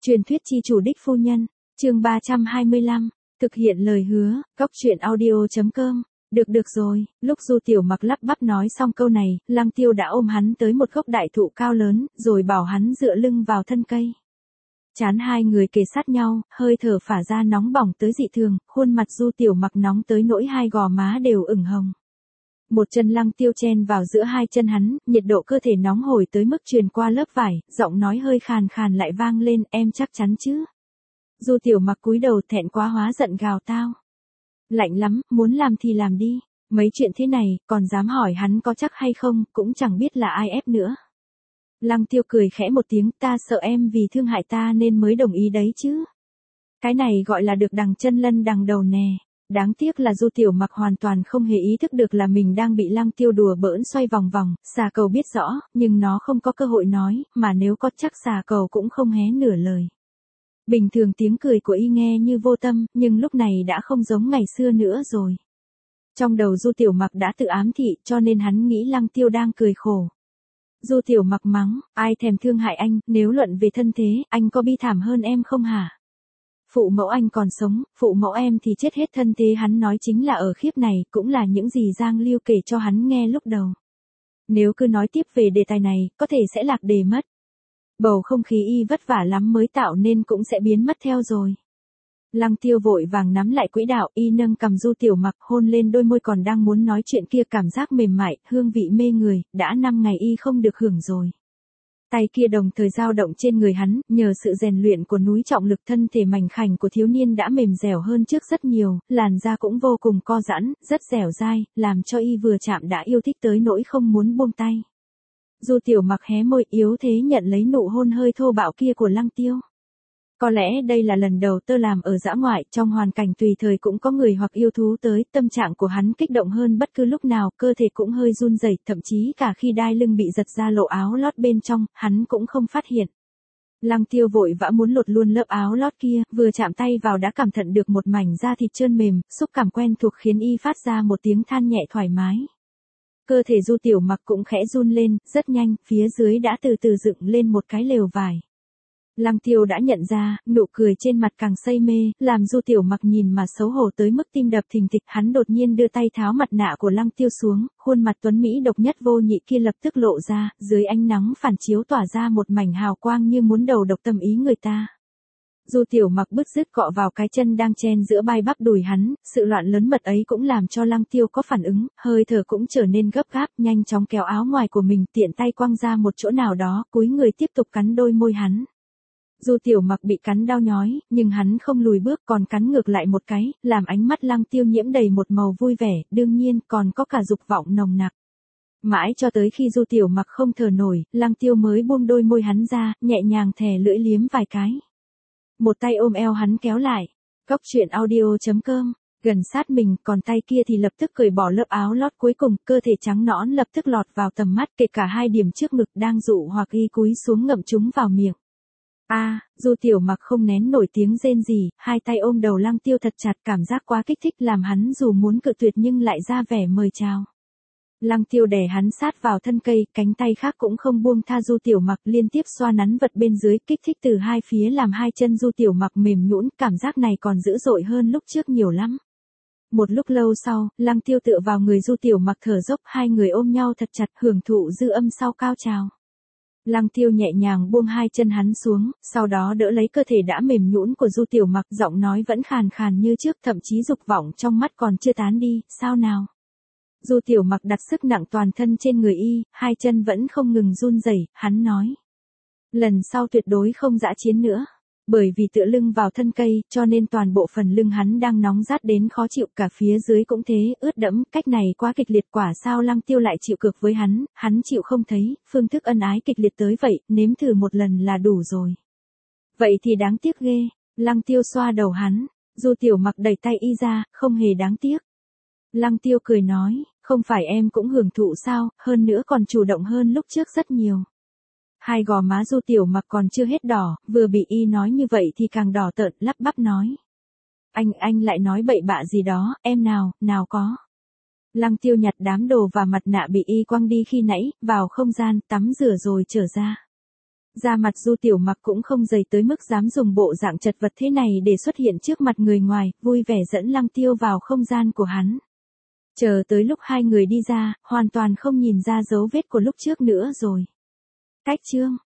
Truyền thuyết chi chủ đích phu nhân, chương 325, thực hiện lời hứa, góc truyện audio.com. Được rồi, lúc Du Tiểu Mặc lắp bắp nói xong câu này, Lăng Tiêu đã ôm hắn tới một gốc đại thụ cao lớn, rồi bảo hắn dựa lưng vào thân cây. Chán hai người kề sát nhau, hơi thở phả ra nóng bỏng tới dị thường, khuôn mặt Du Tiểu Mặc nóng tới nỗi hai gò má đều ửng hồng. Một chân Lăng Tiêu chen vào giữa hai chân hắn, nhiệt độ cơ thể nóng hổi tới mức truyền qua lớp vải, giọng nói hơi khàn khàn lại vang lên, em chắc chắn chứ? Du Tiểu Mặc cúi đầu thẹn quá hóa giận gào tao. Lạnh lắm, muốn làm thì làm đi, mấy chuyện thế này, còn dám hỏi hắn có chắc hay không, cũng chẳng biết là ai ép nữa. Lăng Tiêu cười khẽ một tiếng, ta sợ em vì thương hại ta nên mới đồng ý đấy chứ. Cái này gọi là được đằng chân lân đằng đầu nè. Đáng tiếc là Du Tiểu Mặc hoàn toàn không hề ý thức được là mình đang bị Lăng Tiêu đùa bỡn xoay vòng vòng, xà cầu biết rõ, nhưng nó không có cơ hội nói, mà nếu có chắc xà cầu cũng không hé nửa lời. Bình thường tiếng cười của y nghe như vô tâm, nhưng lúc này đã không giống ngày xưa nữa rồi. Trong đầu Du Tiểu Mặc đã tự ám thị, cho nên hắn nghĩ Lăng Tiêu đang cười khổ. Du Tiểu Mặc mắng, ai thèm thương hại anh, nếu luận về thân thế, anh có bi thảm hơn em không hả? Phụ mẫu anh còn sống, phụ mẫu em thì chết hết thân thế, hắn nói chính là ở khiếp này, cũng là những gì Giang Lưu kể cho hắn nghe lúc đầu. Nếu cứ nói tiếp về đề tài này, có thể sẽ lạc đề mất. Bầu không khí y vất vả lắm mới tạo nên cũng sẽ biến mất theo rồi. Lăng Tiêu vội vàng nắm lại quỹ đạo, y nâng cầm Du Tiểu Mặc hôn lên đôi môi còn đang muốn nói chuyện kia, cảm giác mềm mại, hương vị mê người, đã 5 ngày y không được hưởng rồi. Tay kia đồng thời dao động trên người hắn, nhờ sự rèn luyện của núi trọng lực, thân thể mảnh khảnh của thiếu niên đã mềm dẻo hơn trước rất nhiều, làn da cũng vô cùng co giãn, rất dẻo dai, làm cho y vừa chạm đã yêu thích tới nỗi không muốn buông tay. Du Tiểu Mặc hé môi yếu thế nhận lấy nụ hôn hơi thô bạo kia của Lăng Tiêu. Có lẽ đây là lần đầu tơ làm ở dã ngoại, trong hoàn cảnh tùy thời cũng có người hoặc yêu thú tới, tâm trạng của hắn kích động hơn bất cứ lúc nào, cơ thể cũng hơi run rẩy, thậm chí cả khi đai lưng bị giật ra lộ áo lót bên trong, hắn cũng không phát hiện. Lăng Tiêu vội vã muốn lột luôn lớp áo lót kia, vừa chạm tay vào đã cảm nhận được một mảnh da thịt trơn mềm, xúc cảm quen thuộc khiến y phát ra một tiếng than nhẹ thoải mái. Cơ thể Du Tiểu Mặc cũng khẽ run lên, rất nhanh, phía dưới đã từ từ dựng lên một cái lều vải. Lăng Tiêu đã nhận ra, nụ cười trên mặt càng say mê, làm Du Tiểu Mặc nhìn mà xấu hổ tới mức tim đập thình thịch. Hắn đột nhiên đưa tay tháo mặt nạ của Lăng Tiêu xuống, khuôn mặt tuấn mỹ độc nhất vô nhị kia lập tức lộ ra, dưới ánh nắng phản chiếu tỏa ra một mảnh hào quang như muốn đầu độc tâm ý người ta. Du Tiểu Mặc bứt rứt cọ vào cái chân đang chen giữa vai bắp đùi hắn, sự loạn lớn mật ấy cũng làm cho Lăng Tiêu có phản ứng, hơi thở cũng trở nên gấp gáp, nhanh chóng kéo áo ngoài của mình, tiện tay quăng ra một chỗ nào đó, cúi người tiếp tục cắn đôi môi hắn. Du Tiểu Mặc bị cắn đau nhói, nhưng hắn không lùi bước, còn cắn ngược lại một cái, làm ánh mắt Lăng Tiêu nhiễm đầy một màu vui vẻ, đương nhiên còn có cả dục vọng nồng nặc. Mãi cho tới khi Du Tiểu Mặc không thở nổi, Lăng Tiêu mới buông đôi môi hắn ra, nhẹ nhàng thè lưỡi liếm vài cái. Một tay ôm eo hắn kéo lại. Góc truyện audio.com. Gần sát mình, còn tay kia thì lập tức cởi bỏ lớp áo lót cuối cùng, cơ thể trắng nõn lập tức lọt vào tầm mắt, kể cả hai điểm trước ngực đang dụ hoặc y cúi xuống ngậm chúng vào miệng. Du Tiểu Mặc không nén nổi tiếng rên rỉ, hai tay ôm đầu Lăng Tiêu thật chặt, cảm giác quá kích thích làm hắn dù muốn cự tuyệt nhưng lại ra vẻ mời chào. Lăng Tiêu đè hắn sát vào thân cây, cánh tay khác cũng không buông tha Du Tiểu Mặc, liên tiếp xoa nắn vật bên dưới, kích thích từ hai phía làm hai chân Du Tiểu Mặc mềm nhũn, cảm giác này còn dữ dội hơn lúc trước nhiều lắm. Một lúc lâu sau, Lăng Tiêu tựa vào người Du Tiểu Mặc thở dốc, hai người ôm nhau thật chặt, hưởng thụ dư âm sau cao trào. Lăng Tiêu nhẹ nhàng buông hai chân hắn xuống, sau đó đỡ lấy cơ thể đã mềm nhũn của Du Tiểu Mặc, giọng nói vẫn khàn khàn như trước, thậm chí dục vọng trong mắt còn chưa tán đi, sao nào? Du Tiểu Mặc đặt sức nặng toàn thân trên người y, hai chân vẫn không ngừng run rẩy, hắn nói. Lần sau tuyệt đối không dã chiến nữa. Bởi vì tựa lưng vào thân cây, cho nên toàn bộ phần lưng hắn đang nóng rát đến khó chịu, cả phía dưới cũng thế, ướt đẫm, cách này quá kịch liệt, quả sao Lăng Tiêu lại chịu cược với hắn chịu không thấy, phương thức ân ái kịch liệt tới vậy, nếm thử một lần là đủ rồi. Vậy thì đáng tiếc ghê, Lăng Tiêu xoa đầu hắn, Du Tiểu Mặc đẩy tay y ra, không hề đáng tiếc. Lăng Tiêu cười nói, không phải em cũng hưởng thụ sao, hơn nữa còn chủ động hơn lúc trước rất nhiều. Hai gò má Du Tiểu Mặc còn chưa hết đỏ, vừa bị y nói như vậy thì càng đỏ tợn, lắp bắp nói. Anh lại nói bậy bạ gì đó, em nào có. Lăng Tiêu nhặt đám đồ và mặt nạ bị y quăng đi khi nãy, vào không gian, tắm rửa rồi trở ra. Da mặt Du Tiểu Mặc cũng không dày tới mức dám dùng bộ dạng chật vật thế này để xuất hiện trước mặt người ngoài, vui vẻ dẫn Lăng Tiêu vào không gian của hắn. Chờ tới lúc hai người đi ra, hoàn toàn không nhìn ra dấu vết của lúc trước nữa rồi. Cách chương